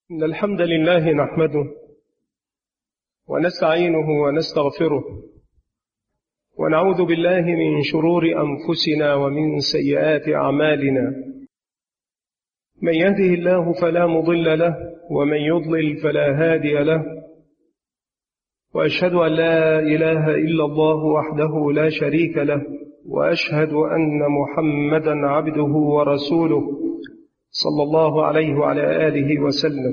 إن الحمد لله نحمده ونستعينه ونستغفره ونعوذ بالله من شرور أنفسنا ومن سيئات أعمالنا. من يهده الله فلا مضل له ومن يضلل فلا هادي له، وأشهد أن لا إله إلا الله وحده لا شريك له، وأشهد أن محمدا عبده ورسوله صلى الله عليه وعلى آله وسلم.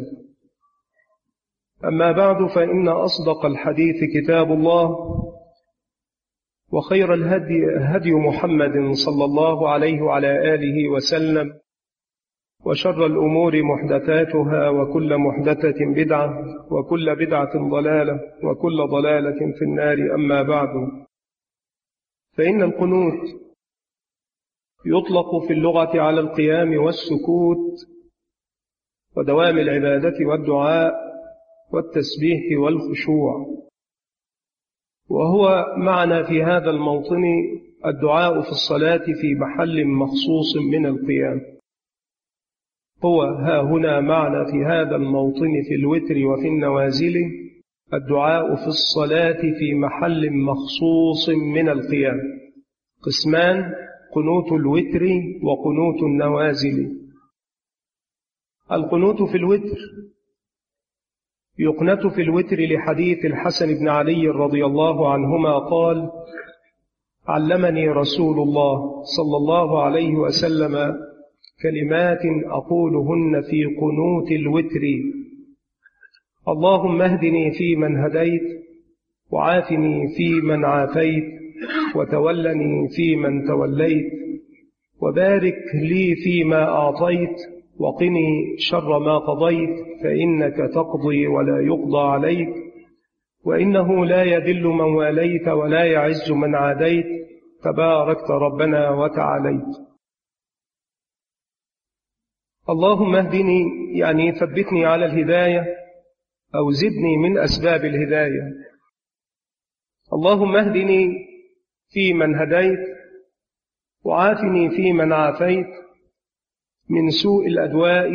أما بعد، فإن أصدق الحديث كتاب الله، وخير الهدي هدي محمد صلى الله عليه وعلى آله وسلم، وشر الأمور محدثاتها، وكل محدثة بدعة، وكل بدعة ضلالة، وكل ضلالة في النار. أما بعد، فإن القنوت يطلق في اللغة على القيام والسكوت ودوام العبادة والدعاء والتسبيح والخشوع، وهو معنى في هذا الموطن الدعاء في الصلاة في محل مخصوص من القيام. هو ها هنا معنى في هذا الموطن في الوتر وفي النوازل الدعاء في الصلاة في محل مخصوص من القيام. قسمان: قنوت الوتر وقنوت النوازل. القنوت في الوتر يقنت في الوتر لحديث الحسن بن علي رضي الله عنهما قال: علمني رسول الله صلى الله عليه وسلم كلمات أقولهن في قنوت الوتر: اللهم اهدني فيمن هديت، وعافني فيمن عافيت، وتولني فيمن توليت، وبارك لي فيما أعطيت، وقني شر ما قضيت، فإنك تقضي ولا يقضى عليك، وإنه لا يذل من واليت ولا يعز من عاديت، تباركت ربنا وتعاليت. اللهم اهدني يعني ثبتني على الهداية أو زدني من أسباب الهداية. اللهم اهدني فيمن هديت، وعافني فيمن عافيت من سوء الأدواء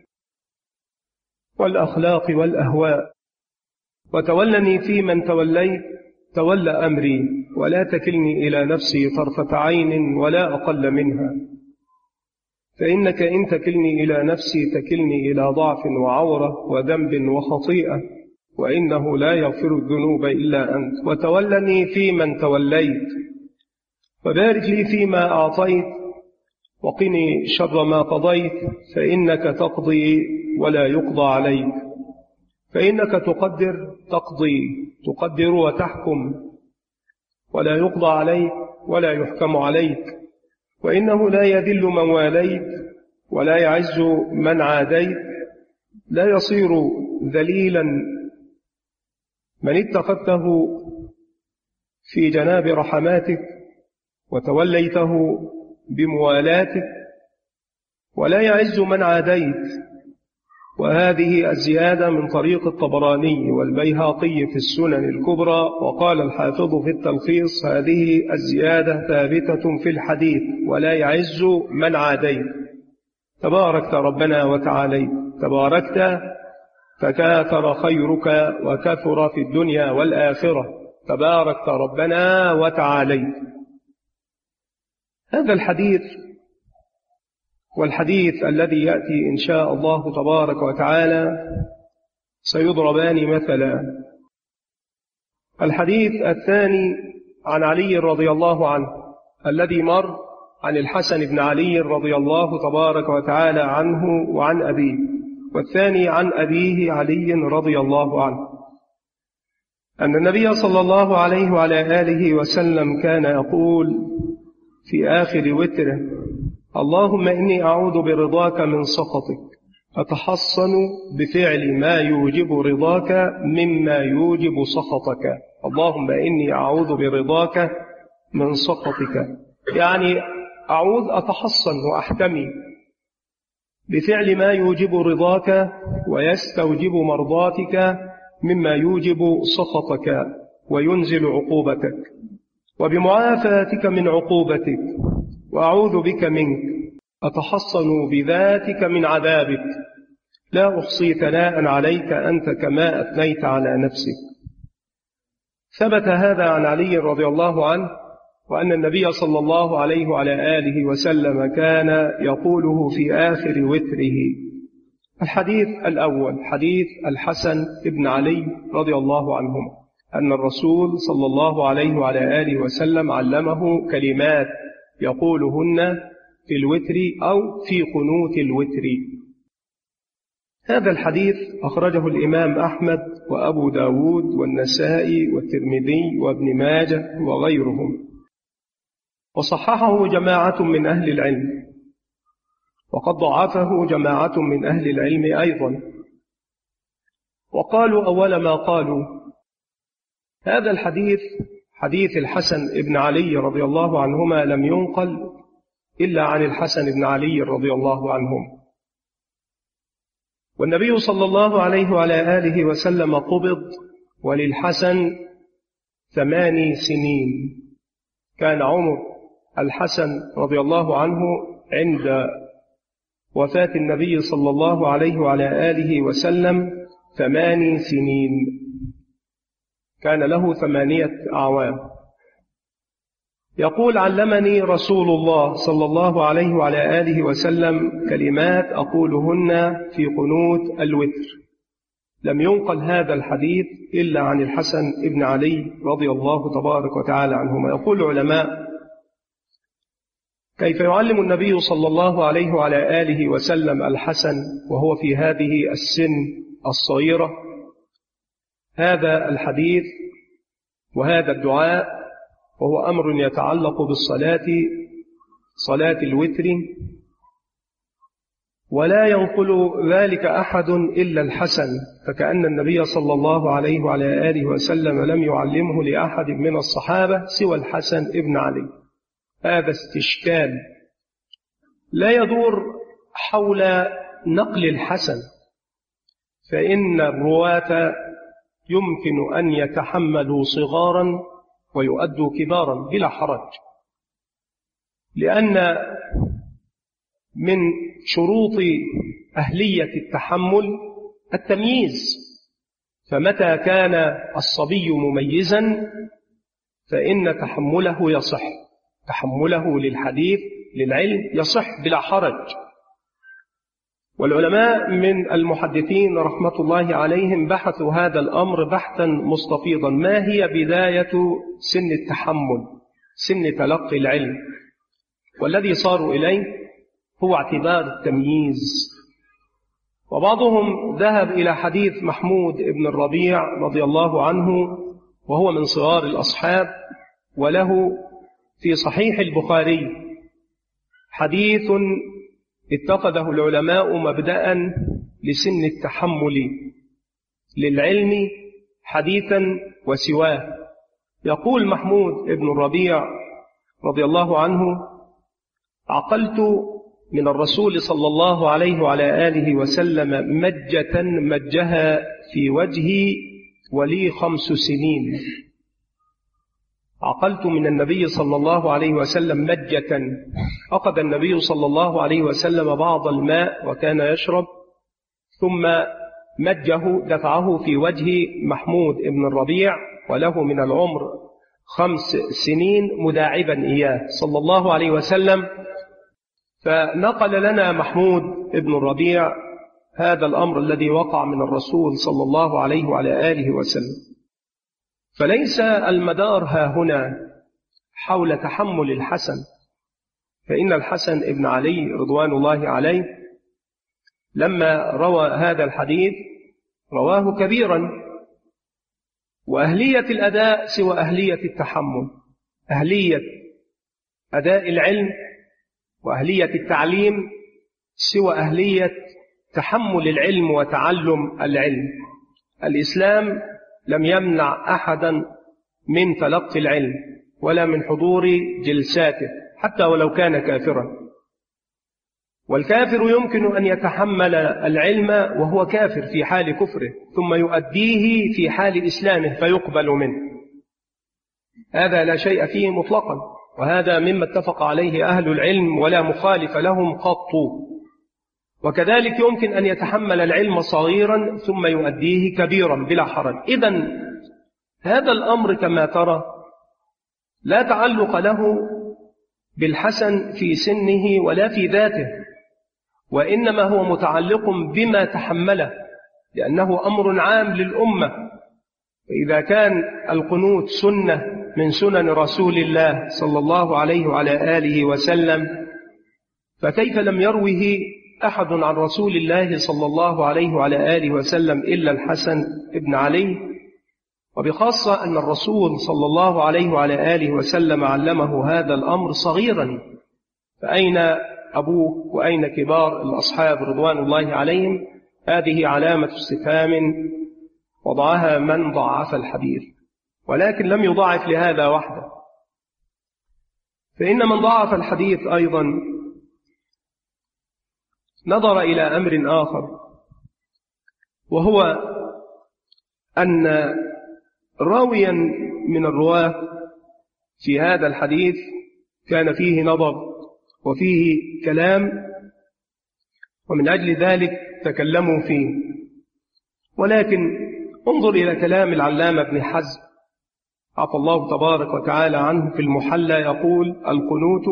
والأخلاق والأهواء، وتولني فيمن توليت، تولى أمري ولا تكلني إلى نفسي طرفة عين ولا أقل منها، فإنك إن تكلني إلى نفسي تكلني إلى ضعف وعورة وذنب وخطيئة، وإنه لا يغفر الذنوب إلا أنت. وتولني فيمن توليت، وبارك لي فيما أعطيت، وقني شر ما قضيت، فإنك تقضي ولا يقضى عليك، فإنك تقدر وتحكم، ولا يقضى عليك ولا يحكم عليك، وإنه لا يذل من واليت ولا يعز من عاديت، لا يصير ذليلا من اتخذته في جناب رحماتك وتوليته بموالاتك، ولا يعز من عاديت. وهذه الزيادة من طريق الطبراني والبيهقي في السنن الكبرى. وقال الحافظ في التلخيص: هذه الزيادة ثابتة في الحديث: ولا يعز من عاديت. تباركت ربنا وتعاليت. تباركت فكاثر خيرك وكثر في الدنيا والآخرة. تباركت ربنا وتعاليت. هذا الحديث والحديث الذي يأتي إن شاء الله تبارك وتعالى سيضربان مثلا. الحديث الثاني عن علي رضي الله عنه الذي مر عن الحسن بن علي رضي الله تبارك وتعالى عنه وعن أبيه، والثاني عن أبيه علي رضي الله عنه، أن النبي صلى الله عليه وعلى آله وسلم كان يقول في آخر وتره: اللهم إني أعوذ برضاك من سخطك، أتحصن بفعل ما يوجب رضاك مما يوجب سخطك. اللهم إني أعوذ برضاك من سخطك، يعني أتحصن وأحتمي بفعل ما يوجب رضاك ويستوجب مرضاتك مما يوجب سخطك وينزل عقوبتك، وبمعافاتك من عقوبتك، وأعوذ بك منك، أتحصن بذاتك من عذابك، لا أحصي ثناء عليك أنت كما أثنيت على نفسك. ثبت هذا عن علي رضي الله عنه، وأن النبي صلى الله عليه وعلى آله وسلم كان يقوله في آخر وتره. الحديث الأول حديث الحسن بن علي رضي الله عنهما أن الرسول صلى الله عليه وعلى آله وسلم علمه كلمات يقولهن في الوتر أو في قنوت الوتر. هذا الحديث أخرجه الإمام أحمد وأبو داود والنسائي والترمذي وابن ماجه وغيرهم، وصححه جماعة من أهل العلم، وقد ضعفه جماعة من أهل العلم أيضا، وقالوا أول ما قالوا هذا الحديث حديث الحسن بن علي رضي الله عنهما لم ينقل إلا عن الحسن بن علي رضي الله عنهم، والنبي صلى الله عليه وعلى آله وسلم قبض وللحسن 8 سنين. كان عمر الحسن رضي الله عنه عند وفاة النبي صلى الله عليه وعلى آله وسلم 8 سنين، كان له 8 أعوام. يقول علمني رسول الله صلى الله عليه وعلى آله وسلم كلمات أقولهن في قنوت الوتر. لم ينقل هذا الحديث إلا عن الحسن بن علي رضي الله تبارك وتعالى عنهما. يقول العلماء كيف يعلم النبي صلى الله عليه وعلى آله وسلم الحسن وهو في هذه السن الصغيرة هذا الحديث وهذا الدعاء، وهو أمر يتعلق بالصلاة، صلاة الوتر، ولا ينقل ذلك أحد إلا الحسن، فكأن النبي صلى الله عليه وعلى آله وسلم لم يعلمه لأحد من الصحابة سوى الحسن ابن علي. هذا استشكال لا يدور حول نقل الحسن، فإن الرواة يمكن أن يتحملوا صغارا ويؤدوا كبارا بلا حرج، لأن من شروط أهلية التحمل التمييز، فمتى كان الصبي مميزا فإن تحمله يصح، تحمله للحديث للعلم يصح بلا حرج. والعلماء من المحدثين رحمة الله عليهم بحثوا هذا الأمر بحثا مستفيضا، ما هي بداية سن التحمل، سن تلقي العلم؟ والذي صاروا إليه هو اعتبار التمييز. وبعضهم ذهب إلى حديث محمود بن الربيع رضي الله عنه، وهو من صغار الأصحاب، وله في صحيح البخاري حديث اتخذه العلماء مبدأ لسن التحمل للعلم حديثا وسواه. يقول محمود بن الربيع رضي الله عنه: عقلت من الرسول صلى الله عليه وعلى آله وسلم مجة مجها في وجهي ولي 5 سنين. عقلت من النبي صلى الله عليه وسلم مجة، أخذ النبي صلى الله عليه وسلم بعض الماء وكان يشرب، ثم مجه دفعه في وجه محمود بن الربيع وله من العمر 5 سنين مداعبا إياه صلى الله عليه وسلم. فنقل لنا محمود بن الربيع هذا الأمر الذي وقع من الرسول صلى الله عليه وعلى آله وسلم. فليس المدار ها هنا حول تحمل الحسن، فإن الحسن ابن علي رضوان الله عليه لما روى هذا الحديث رواه كبيرا، وأهلية الأداء سوى أهلية التحمل، أهلية أداء العلم وأهلية التعليم سوى أهلية تحمل العلم وتعلم العلم. الإسلام لم يمنع أحدا من تلقي العلم ولا من حضور جلساته حتى ولو كان كافرا، والكافر يمكن أن يتحمل العلم وهو كافر في حال كفره ثم يؤديه في حال إسلامه فيقبل منه، هذا لا شيء فيه مطلقا، وهذا مما اتفق عليه أهل العلم ولا مخالف لهم قط. وكذلك يمكن أن يتحمل العلم صغيرا ثم يؤديه كبيرا بلا حرج. إذن هذا الأمر كما ترى لا تعلق له بالحسن في سنه ولا في ذاته، وإنما هو متعلق بما تحمله، لأنه أمر عام للأمة. فإذا كان القنوت سنة من سنن رسول الله صلى الله عليه وعلى آله وسلم، فكيف لم يروه أحد عن رسول الله صلى الله عليه وعلى آله وسلم إلا الحسن ابن علي، وبخاصة أن الرسول صلى الله عليه وعلى آله وسلم علمه هذا الأمر صغيرا، فأين أبوه وأين كبار الأصحاب رضوان الله عليهم؟ هذه علامة استفهام وضعها من ضعف الحديث، ولكن لم يضعف لهذا وحده، فإن من ضعف الحديث أيضا نظر إلى أمر آخر، وهو أن راويا من الرواة في هذا الحديث كان فيه نظر وفيه كلام، ومن أجل ذلك تكلموا فيه. ولكن انظر إلى كلام العلامة ابن حزم عفى الله تبارك وتعالى عنه في المحلى، يقول: القنوت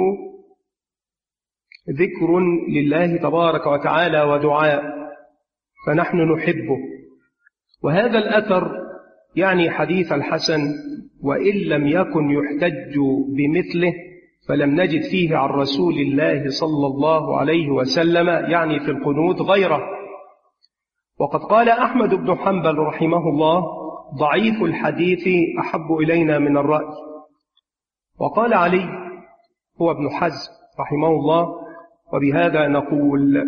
ذكر لله تبارك وتعالى ودعاء، فنحن نحبه. وهذا الأثر يعني حديث الحسن، وإن لم يكن يحتج بمثله فلم نجد فيه عن رسول الله صلى الله عليه وسلم يعني في القنوت غيره. وقد قال أحمد بن حنبل رحمه الله: ضعيف الحديث أحب إلينا من الرأي. وقال علي هو ابن حزم رحمه الله: وبهذا نقول.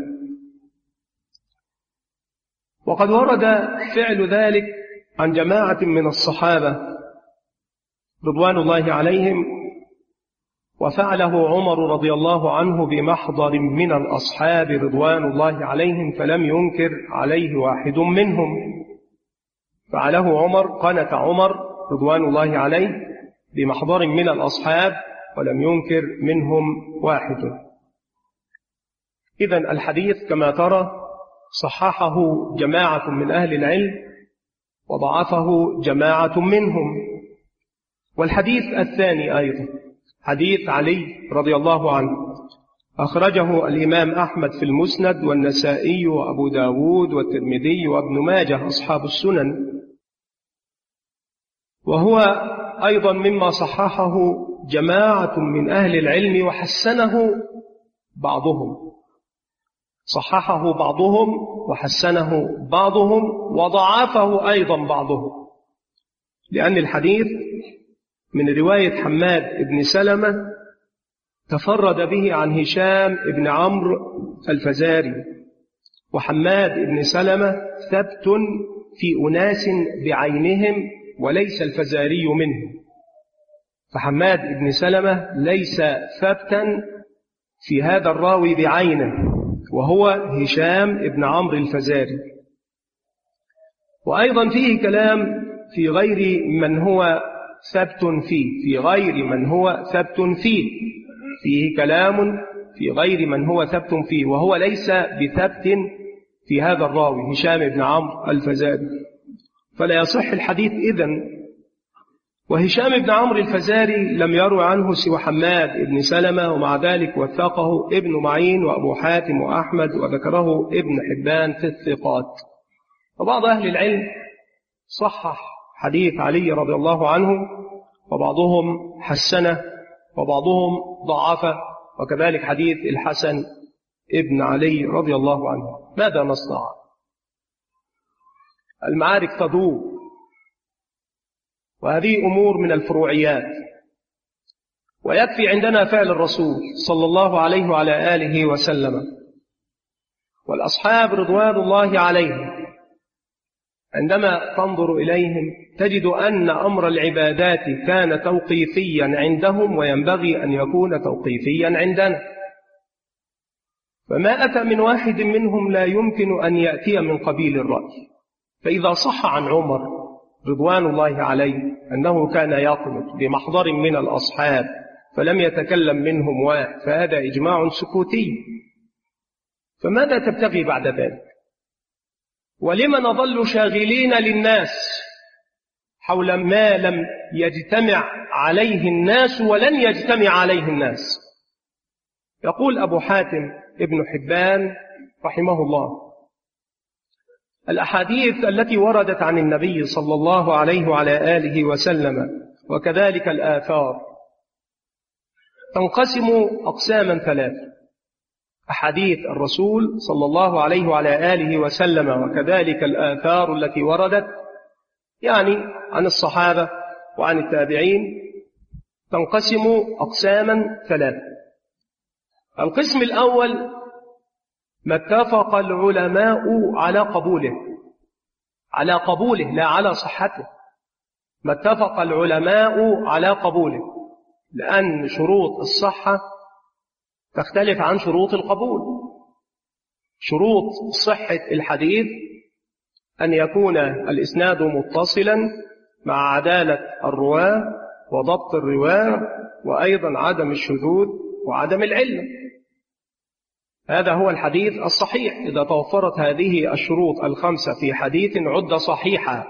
وقد ورد فعل ذلك عن جماعة من الصحابة رضوان الله عليهم، وفعله عمر رضي الله عنه بمحضر من الأصحاب رضوان الله عليهم، فلم ينكر عليه واحد منهم. فعله عمر، قنت عمر رضوان الله عليه بمحضر من الأصحاب ولم ينكر منهم واحد. إذن الحديث كما ترى صححه جماعة من أهل العلم وضعفه جماعة منهم. والحديث الثاني أيضا حديث علي رضي الله عنه، أخرجه الإمام أحمد في المسند والنسائي وأبو داود والترمذي وابن ماجه أصحاب السنن، وهو أيضا مما صححه جماعة من أهل العلم وحسنه بعضهم، صححه بعضهم وحسنه بعضهم وضعفه أيضا بعضهم، لأن الحديث من رواية حماد بن سلمة تفرد به عن هشام بن عمرو الفزاري، وحماد بن سلمة ثبت في أناس بعينهم وليس الفزاري منهم، فحماد بن سلمة ليس ثبتا في هذا الراوي بعينه وهو هشام بن عمرو الفزاري. وأيضا فيه كلام في غير من هو ثبت فيه، في غير من هو ثبت فيه كلام في غير من هو ثبت فيه، وهو ليس بثبت في هذا الراوي هشام بن عمرو الفزاري، فلا يصح الحديث إذن. وهشام بن عمرو الفزاري لم يروي عنه سوى حماد بن سلمة، ومع ذلك وثقه ابن معين وأبو حاتم وأحمد، وذكره ابن حبان في الثقات. وبعض أهل العلم صحح حديث علي رضي الله عنه، وبعضهم حسنه وبعضهم ضعفه، وكذلك حديث الحسن ابن علي رضي الله عنه. ماذا نصنع؟ المعارك تدور، وهذه أمور من الفروعيات، ويكفي عندنا فعل الرسول صلى الله عليه وعلى آله وسلم والأصحاب رضوان الله عليهم. عندما تنظر إليهم تجد أن أمر العبادات كان توقيفيا عندهم، وينبغي أن يكون توقيفيا عندنا. فما أتى من واحد منهم لا يمكن أن يأتي من قبيل الرأي. فإذا صح عن عمر رضوان الله عليه أنه كان يقنط بمحضر من الأصحاب فلم يتكلم منهم واحد، فهذا إجماع سكوتي. فماذا تبتغي بعد ذلك؟ ولم نظل شاغلين للناس حول ما لم يجتمع عليه الناس ولن يجتمع عليه الناس. يقول أبو حاتم ابن حبان رحمه الله: الأحاديث التي وردت عن النبي صلى الله عليه وعلى آله وسلم وكذلك الآثار تنقسم أقساما ثلاثة: أحاديث الرسول صلى الله عليه وعلى آله وسلم وكذلك الآثار التي وردت يعني عن الصحابة وعن التابعين تنقسم أقساما ثلاثة. القسم الأول ما اتفق العلماء على قبوله لا على صحته، ما اتفق العلماء على قبوله، لأن شروط الصحة تختلف عن شروط القبول. شروط صحة الحديث أن يكون الإسناد متصلا مع عدالة الرواة وضبط الرواة وأيضا عدم الشذوذ وعدم العلة. هذا هو الحديث الصحيح إذا توفرت هذه الشروط الخمسة في حديث عد صحيحا.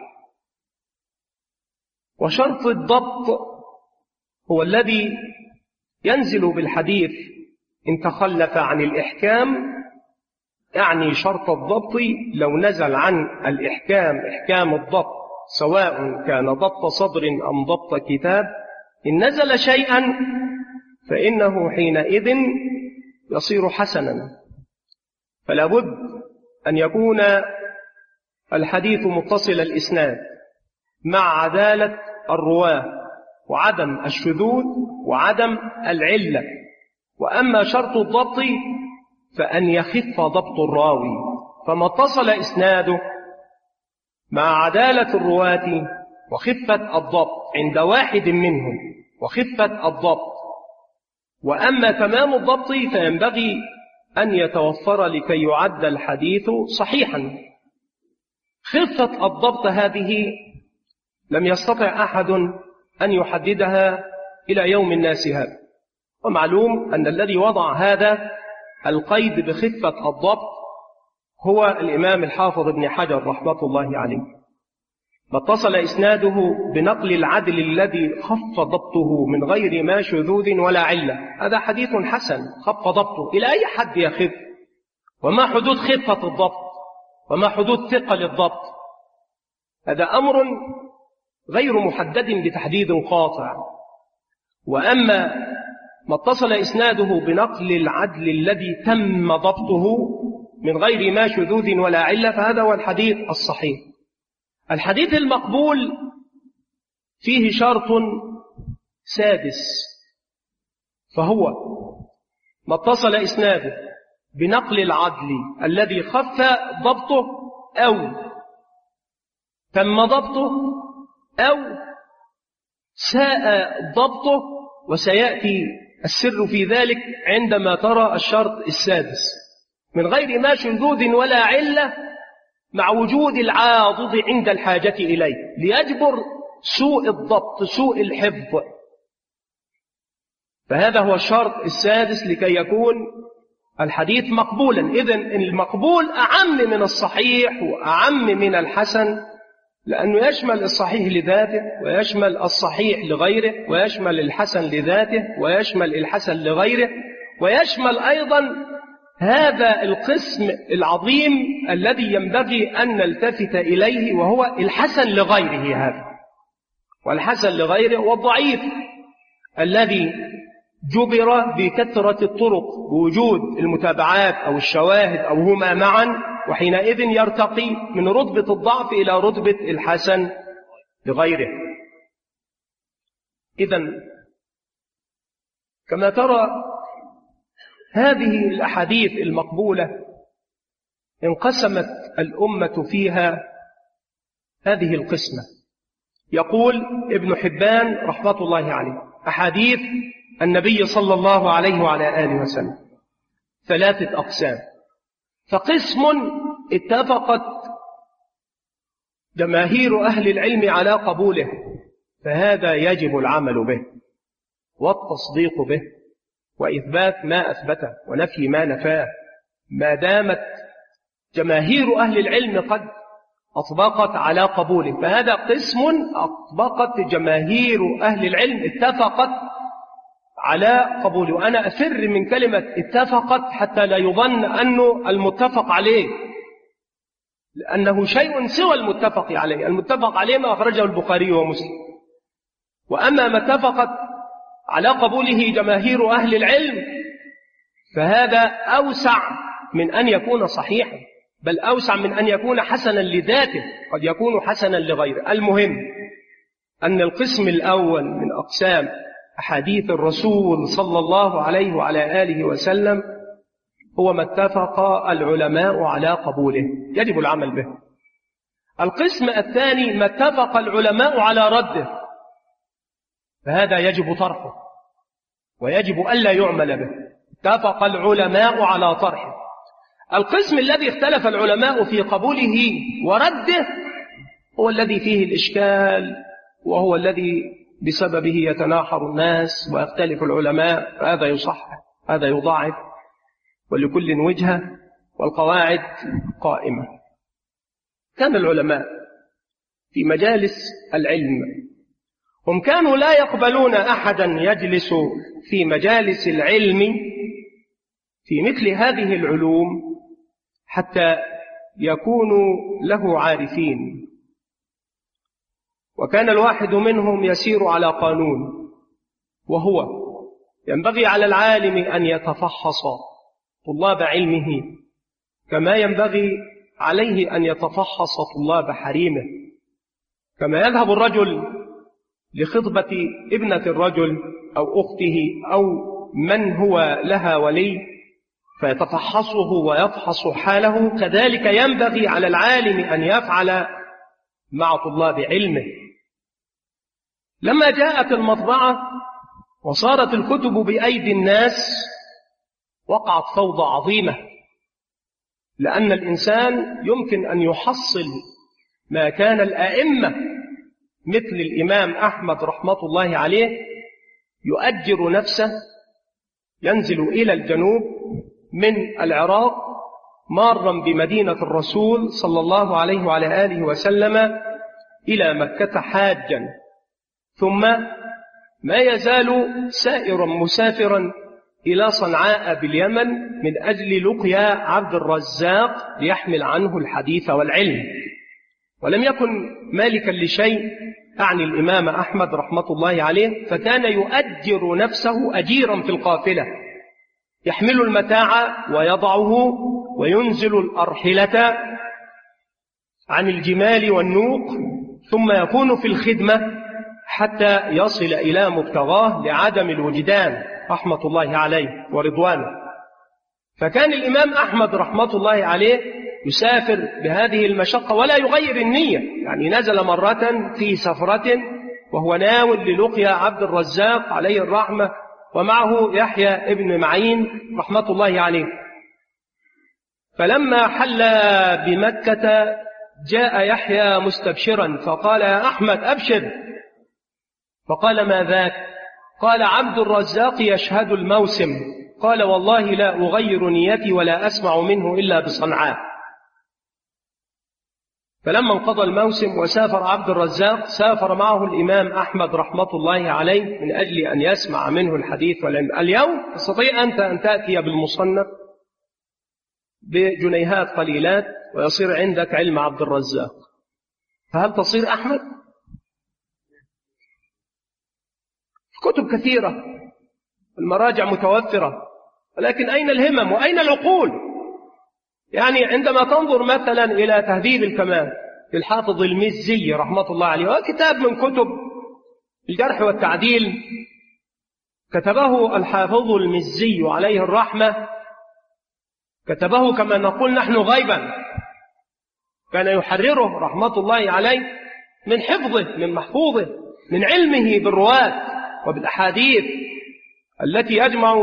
وشرط الضبط هو الذي ينزل بالحديث إن تخلف عن الإحكام، يعني شرط الضبط لو نزل عن الإحكام إحكام الضبط سواء كان ضبط صدر أم ضبط كتاب، إن نزل شيئا فإنه حينئذ يصير حسنا. فلا بد أن يكون الحديث متصل الإسناد مع عدالة الرواة وعدم الشذوذ وعدم العلة. وأما شرط الضبط فأن يخف ضبط الراوي، فما اتصل إسناده مع عدالة الرواة وخفة الضبط عند واحد منهم وخفة الضبط، وأما تمام الضبط فينبغي أن يتوفر لكي يعد الحديث صحيحا. خفة الضبط هذه لم يستطع أحد أن يحددها إلى يوم الناس هذا، ومعلوم أن الذي وضع هذا القيد بخفة الضبط هو الإمام الحافظ ابن حجر رحمة الله عليه. ما اتصل إسناده بنقل العدل الذي خف ضبطه من غير ما شذوذ ولا علة، هذا حديث حسن خف ضبطه. إلى أي حد يخف؟ وما حدود خفة الضبط؟ وما حدود ثقل الضبط؟ هذا أمر غير محدد بتحديد قاطع. وأما ما اتصل إسناده بنقل العدل الذي تم ضبطه من غير ما شذوذ ولا علة فهذا هو الحديث الصحيح. الحديث المقبول فيه شرط سادس، فهو ما اتصل إسناده بنقل العدل الذي خف ضبطه أو تم ضبطه أو ساء ضبطه، وسيأتي السر في ذلك عندما ترى الشرط السادس، من غير ما شذوذ ولا علة مع وجود العاضد عند الحاجة إليه ليجبر سوء الضبط سوء الحفظ. فهذا هو الشرط السادس لكي يكون الحديث مقبولا. إذن المقبول أعم من الصحيح وأعم من الحسن، لأنه يشمل الصحيح لذاته ويشمل الصحيح لغيره ويشمل الحسن لذاته ويشمل الحسن لغيره، ويشمل أيضا هذا القسم العظيم الذي ينبغي أن نلتفت إليه وهو الحسن لغيره. هذا والحسن لغيره والضعيف الذي جبر بكثرة الطرق بوجود المتابعات أو الشواهد أو هما معا، وحينئذ يرتقي من رتبة الضعف إلى رتبة الحسن لغيره. إذن كما ترى هذه الأحاديث المقبولة انقسمت الأمة فيها هذه القسمة. يقول ابن حبان رحمة الله عليه: أحاديث النبي صلى الله عليه وعلى آله وسلم 3 أقسام. فقسم اتفقت جماهير أهل العلم على قبوله، فهذا يجب العمل به والتصديق به وإثبات ما أثبته ونفي ما نفاه ما دامت جماهير أهل العلم قد أطبقت على قبوله، فهذا قسم أطبقت جماهير أهل العلم اتفقت على قبوله. وأنا أفر من كلمة اتفقت حتى لا يظن أنه المتفق عليه، لأنه شيء سوى المتفق عليه. المتفق عليه ما أخرجه البخاري ومسلم، وأما ما اتفقت على قبوله جماهير أهل العلم فهذا أوسع من أن يكون صحيحا، بل أوسع من أن يكون حسنا لذاته، قد يكون حسنا لغيره. المهم أن القسم الأول من أقسام أحاديث الرسول صلى الله عليه وعلى آله وسلم هو ما اتفق العلماء على قبوله يجب العمل به. القسم الثاني ما اتفق العلماء على رده، فهذا يجب طرحه ويجب ألا يعمل به. اتفق العلماء على طرحه. القسم الذي اختلف العلماء في قبوله ورده هو الذي فيه الإشكال، وهو الذي بسببه يتناحر الناس ويختلف العلماء، فهذا يصحح هذا يضاعف، ولكل وجهة والقواعد قائمة. كان العلماء في مجالس العلم هم كانوا لا يقبلون أحدا يجلس في مجالس العلم في مثل هذه العلوم حتى يكونوا له عارفين. وكان الواحد منهم يسير على قانون، وهو ينبغي على العالم أن يتفحص طلاب علمه كما ينبغي عليه أن يتفحص طلاب حريمه. كما يذهب الرجل لخطبة ابنة الرجل أو أخته أو من هو لها ولي فيتفحصه ويفحص حاله، كذلك ينبغي على العالم أن يفعل مع طلاب علمه. لما جاءت المطبعة وصارت الكتب بأيدي الناس وقعت فوضى عظيمة، لأن الإنسان يمكن أن يحصل ما كان الأئمة مثل الإمام أحمد رحمة الله عليه يؤجر نفسه، ينزل إلى الجنوب من العراق مارا بمدينة الرسول صلى الله عليه وعلى آله وسلم إلى مكة حاجا، ثم ما يزال سائرا مسافرا إلى صنعاء باليمن من أجل لقيا عبد الرزاق ليحمل عنه الحديث والعلم. ولم يكن مالكا لشيء أعني الإمام أحمد رحمة الله عليه، فكان يؤجر نفسه أجيرا في القافلة، يحمل المتاع ويضعه وينزل الأرحلة عن الجمال والنوق، ثم يكون في الخدمة حتى يصل إلى مبتغاه لعدم الوجدان رحمة الله عليه ورضوانه. فكان الإمام أحمد رحمة الله عليه يسافر بهذه المشقة ولا يغير النية، يعني نزل مرة في سفرة وهو ناوي للقيا عبد الرزاق عليه الرحمة، ومعه يحيى ابن معين رحمة الله عليه. فلما حل بمكة جاء يحيى مستبشرا فقال: يا أحمد أبشر. فقال: ما ذاك؟ قال: عبد الرزاق يشهد الموسم. قال: والله لا أغير نيتي ولا أسمع منه إلا بصنعاء. فلما انقضى الموسم وسافر عبد الرزاق سافر معه الإمام أحمد رحمة الله عليه من أجل أن يسمع منه الحديث والعلم. اليوم تستطيع أنت أن تأتي بالمصنف بجنيهات قليلات ويصير عندك علم عبد الرزاق، فهل تصير أحمد؟ كتب كثيرة، المراجع متوفرة، ولكن أين الهمم وأين العقول؟ يعني عندما تنظر مثلا إلى تهذيب الكمال للحافظ المزي رحمة الله عليه، وكتاب من كتب الجرح والتعديل كتبه الحافظ المزي عليه الرحمة، كتبه كما نقول نحن غيبا، كان يحرره رحمة الله عليه من حفظه من محفوظه من علمه بالرواة وبالأحاديث التي يجمع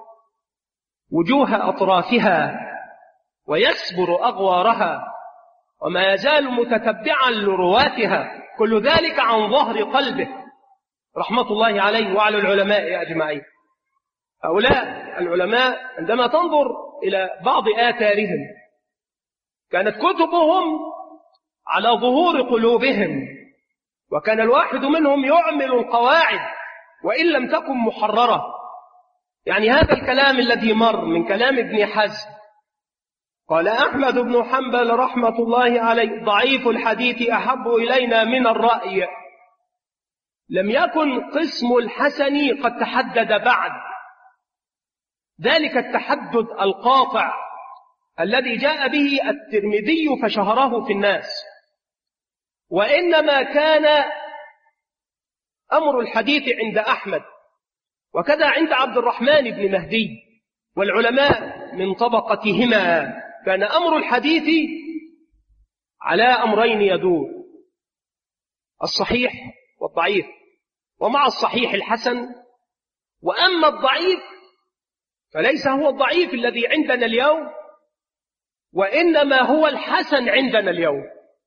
وجوه أطرافها ويسبر أغوارها وما يزال متتبعا لرواتها، كل ذلك عن ظهر قلبه رحمة الله عليه وعلى العلماء أجمعين. هؤلاء العلماء عندما تنظر إلى بعض آثارهم، كانت كتبهم على ظهور قلوبهم، وكان الواحد منهم يعمل القواعد وإن لم تكن محررة. يعني هذا الكلام الذي مر من كلام ابن حزم، قال أحمد بن حنبل رحمة الله عليه ضعيف الحديث أحب إلينا من الرأي، لم يكن قسم الحسن قد تحدد بعد ذلك التحدد القاطع الذي جاء به الترمذي فشهره في الناس، وإنما كان أمر الحديث عند أحمد وكذا عند عبد الرحمن بن مهدي والعلماء من طبقتهما، كان أمر الحديث على أمرين يدور: الصحيح والضعيف، ومع الصحيح الحسن، وأما الضعيف فليس هو الضعيف الذي عندنا اليوم، وإنما هو الحسن عندنا اليوم.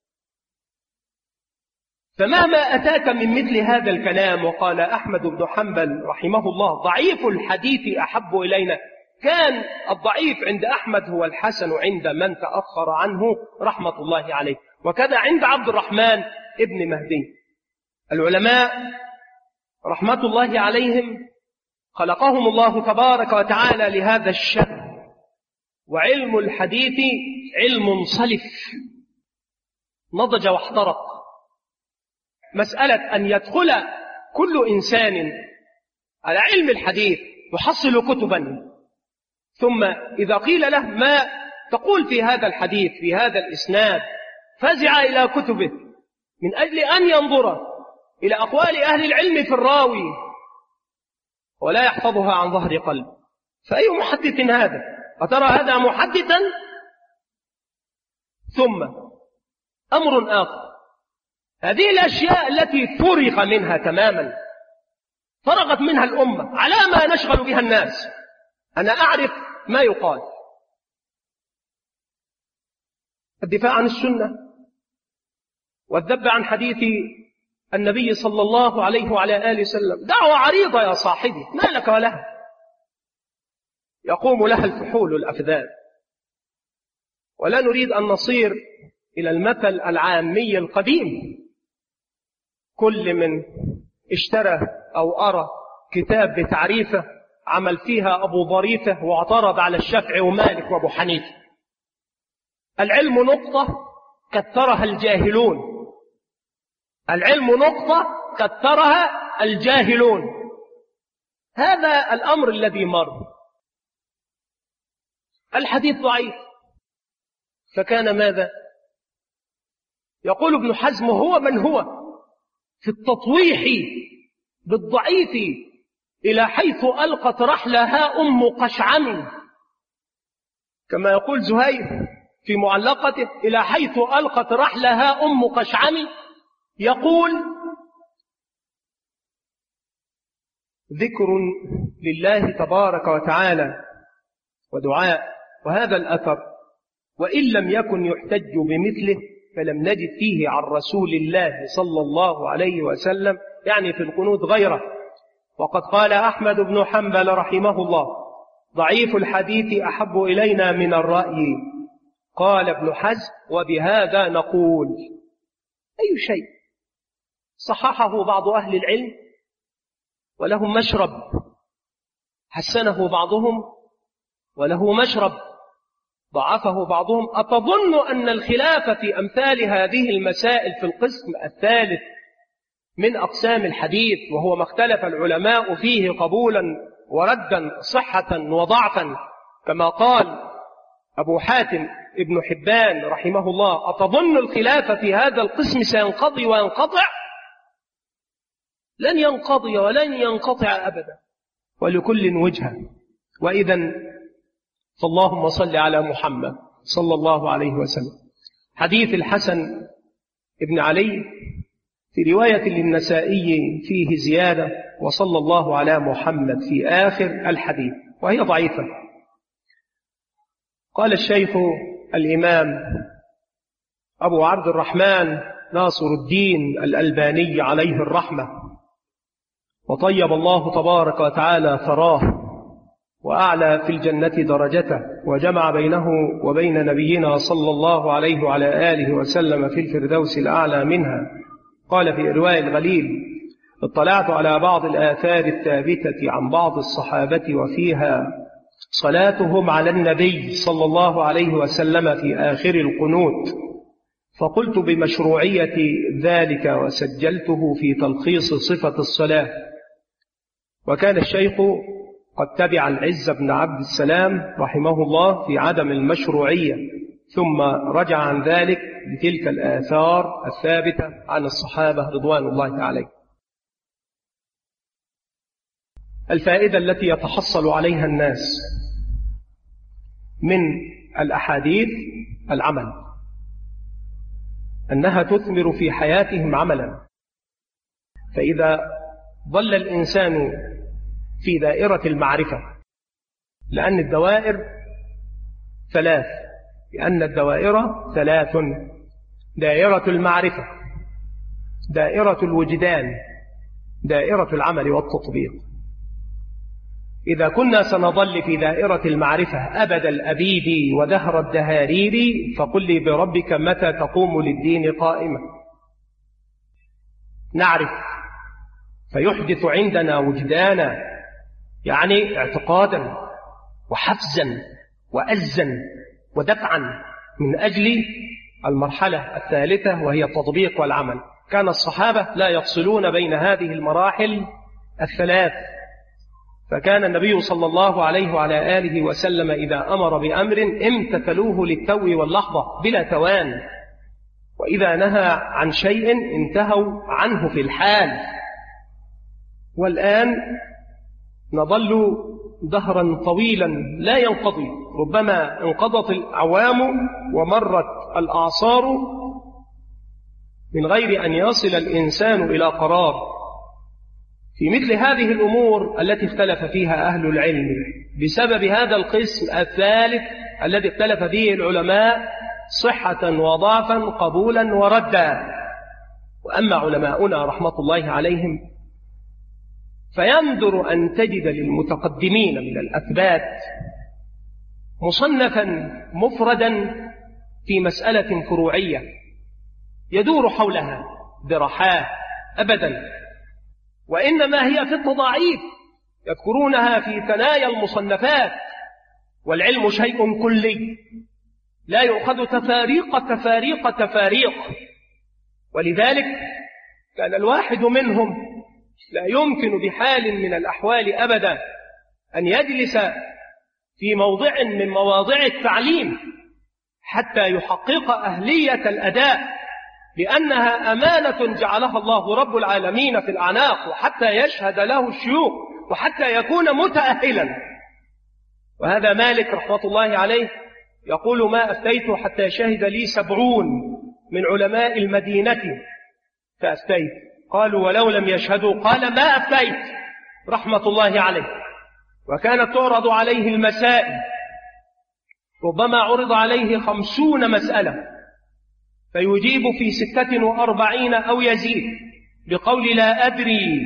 فمهما أتاك من مثل هذا الكلام، وقال أحمد بن حنبل رحمه الله ضعيف الحديث أحب إلينا، كان الضعيف عند أحمد هو الحسن عند من تأخر عنه رحمة الله عليه، وكذا عند عبد الرحمن ابن مهدي. العلماء رحمة الله عليهم خلقهم الله تبارك وتعالى لهذا الشأن، وعلم الحديث علم صلف نضج واحترق. مسألة أن يدخل كل إنسان على علم الحديث يحصل كتبا، ثم إذا قيل له ما تقول في هذا الحديث في هذا الإسناد، فزع إلى كتبه من أجل أن ينظر إلى أقوال أهل العلم في الراوي ولا يحفظها عن ظهر قلب. فأي محدث هذا؟ أترى هذا محدثا؟ ثم أمر آخر، هذه الأشياء التي فرغ منها تماما، فرغت منها الأمة، على ما نشغل بها الناس؟ أنا أعرف ما يقال: الدفاع عن السنة والذب عن حديث النبي صلى الله عليه وعلى آله وسلم، دعوة عريضة يا صاحبي، ما لك ولها؟ يقوم لها الفحول الأفذاذ. ولا نريد أن نصير إلى المثل العامي القديم: كل من اشترى أو أرى كتاب بتعريفه عمل فيها أبو ظريفة واعترض على الشافعي ومالك وأبو حنيفة. العلم نقطة كثرها الجاهلون، العلم نقطة كثرها الجاهلون. هذا الأمر الذي مر. الحديث ضعيف، فكان ماذا؟ يقول ابن حزم: هو من هو في التطويح بالضعيف إلى حيث ألقت رحلها أم قشعم، كما يقول زهير في معلقته: إلى حيث ألقت رحلها أم قشعم. يقول: ذكر لله تبارك وتعالى ودعاء، وهذا الأثر وإن لم يكن يحتج بمثله فلم نجد فيه عن رسول الله صلى الله عليه وسلم، يعني في القنوت غيره. وقد قال أحمد بن حنبل رحمه الله: ضعيف الحديث أحب إلينا من الرأي. قال ابن حزم: وبهذا نقول. أي شيء صححه بعض أهل العلم ولهم مشرب، حسنه بعضهم وله مشرب، ضعفه بعضهم. أتظن أن الخلاف في أمثال هذه المسائل في القسم الثالث من أقسام الحديث، وهو ما اختلف العلماء فيه قبولا وردا، صحة وضعفا، كما قال أبو حاتم ابن حبان رحمه الله: أتظن الخلاف في هذا القسم سينقضي وينقطع؟ لن ينقضي ولن ينقطع أبدا، ولكل وجهة. وإذن فاللهم صل على محمد صلى الله عليه وسلم. حديث الحسن ابن علي في رواية للنسائي فيه زيادة: وصلى الله على محمد في آخر الحديث، وهي ضعيفة. قال الشيخ الإمام أبو عبد الرحمن ناصر الدين الألباني عليه الرحمة، وطيب الله تبارك وتعالى ثراه وأعلى في الجنة درجته، وجمع بينه وبين نبينا صلى الله عليه وعلى آله وسلم في الفردوس الأعلى منها. قال في إرواء الغليل: اطلعت على بعض الآثار الثابتة عن بعض الصحابة وفيها صلاتهم على النبي صلى الله عليه وسلم في آخر القنوت، فقلت بمشروعية ذلك وسجلته في تلخيص صفة الصلاة. وكان الشيخ قد تبع العز بن عبد السلام رحمه الله في عدم المشروعية، ثم رجع عن ذلك لتلك الآثار الثابتة عن الصحابة رضوان الله عليهم. الفائدة التي يتحصل عليها الناس من الأحاديث العمل، أنها تثمر في حياتهم عملا. فإذا ظل الإنسان في دائرة المعرفة، لأن الدوائر ثلاث، لأن الدوائر ثلاث: دائرة المعرفة، دائرة الوجدان، دائرة العمل والتطبيق. إذا كنا سنظل في دائرة المعرفة أبد الأبيد ودهر الدهارير، فقل لي بربك متى تقوم للدين قائمة. نعرف فيحدث عندنا وجدانا، يعني اعتقادا وحفزا وأزا ودفعا من أجل المرحلة الثالثة وهي التطبيق والعمل. كان الصحابة لا يفصلون بين هذه المراحل الثلاث، فكان النبي صلى الله عليه وعلى آله وسلم إذا أمر بأمر امتثلوه للتو واللحظة بلا توان، وإذا نهى عن شيء انتهوا عنه في الحال. والآن نظل دهرا طويلا لا ينقضي، ربما انقضت الأعوام ومرت الأعصار من غير أن يصل الإنسان إلى قرار في مثل هذه الأمور التي اختلف فيها أهل العلم، بسبب هذا القسم الثالث الذي اختلف فيه العلماء صحة وضعفا، قبولا وردا. وأما علماؤنا رحمة الله عليهم فيندر أن تجد للمتقدمين من الأثبات مصنفا مفردا في مسألة فروعية يدور حولها برحاه أبدا، وإنما هي في التضاعيف يذكرونها في ثنايا المصنفات. والعلم شيء كلي لا يؤخذ تفاريق، ولذلك كان الواحد منهم لا يمكن بحال من الأحوال أبدا أن يجلس في موضع من مواضع التعليم حتى يحقق أهلية الأداء، لأنها أمانة جعلها الله رب العالمين في الأعناق، وحتى يشهد له الشيوخ، وحتى يكون متأهلا. وهذا مالك رحمة الله عليه يقول: ما أفتيت حتى شهد لي 70 من علماء المدينة فأفتيت. قالوا: ولو لم يشهدوا؟ قال: ما أفتيت، رحمة الله عليه. وكانت تعرض عليه المسائل، ربما عرض عليه 50 مسألة فيجيب في 46 أو يزيد بقول لا أدري،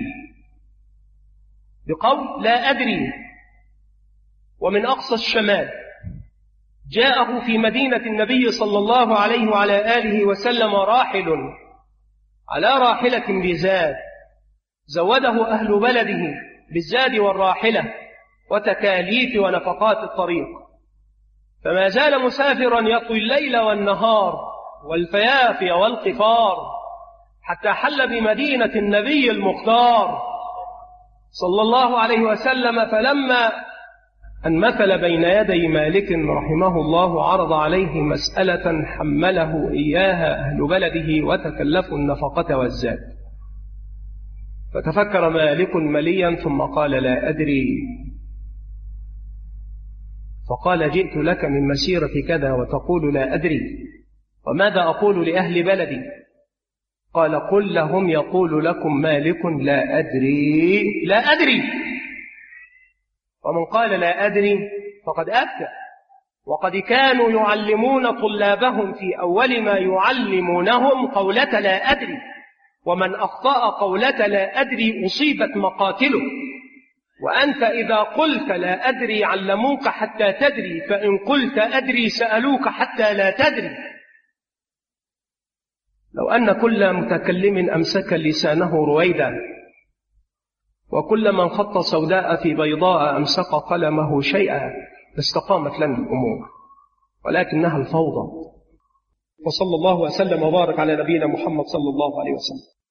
بقول لا أدري. ومن أقصى الشمال جاءه في مدينة النبي صلى الله عليه وعلى آله وسلم راحل على راحلة بزاد، زوده أهل بلده بالزاد والراحلة وتكاليف ونفقات الطريق، فما زال مسافرا يطوي الليل والنهار والفيافي والقفار حتى حل بمدينة النبي المختار صلى الله عليه وسلم. فلما أن مثل بين يدي مالك رحمه الله عرض عليه مسألة حمله إياها أهل بلده وتكلفوا النفقة والزاد، فتفكر مالك مليا ثم قال: لا أدري. فقال: جئت لك من مسيرة كذا وتقول لا أدري، وماذا أقول لأهل بلدي؟ قال: قل لهم يقول لكم مالك لا أدري لا أدري. ومن قال لا أدري فقد أفتى. وقد كانوا يعلمون طلابهم في أول ما يعلمونهم قولة لا أدري، ومن أخطأ قولة لا أدري أصيبت مقاتله. وأنت إذا قلت لا أدري علموك حتى تدري، فإن قلت أدري سألوك حتى لا تدري. لو أن كل متكلم أمسك لسانه رويدا، وكل من خط سوداء في بيضاء أمسك قلمه شيئا، لاستقامت لنا الأمور، ولكنها الفوضى. وصلى الله وسلم وبارك على نبينا محمد صلى الله عليه وسلم.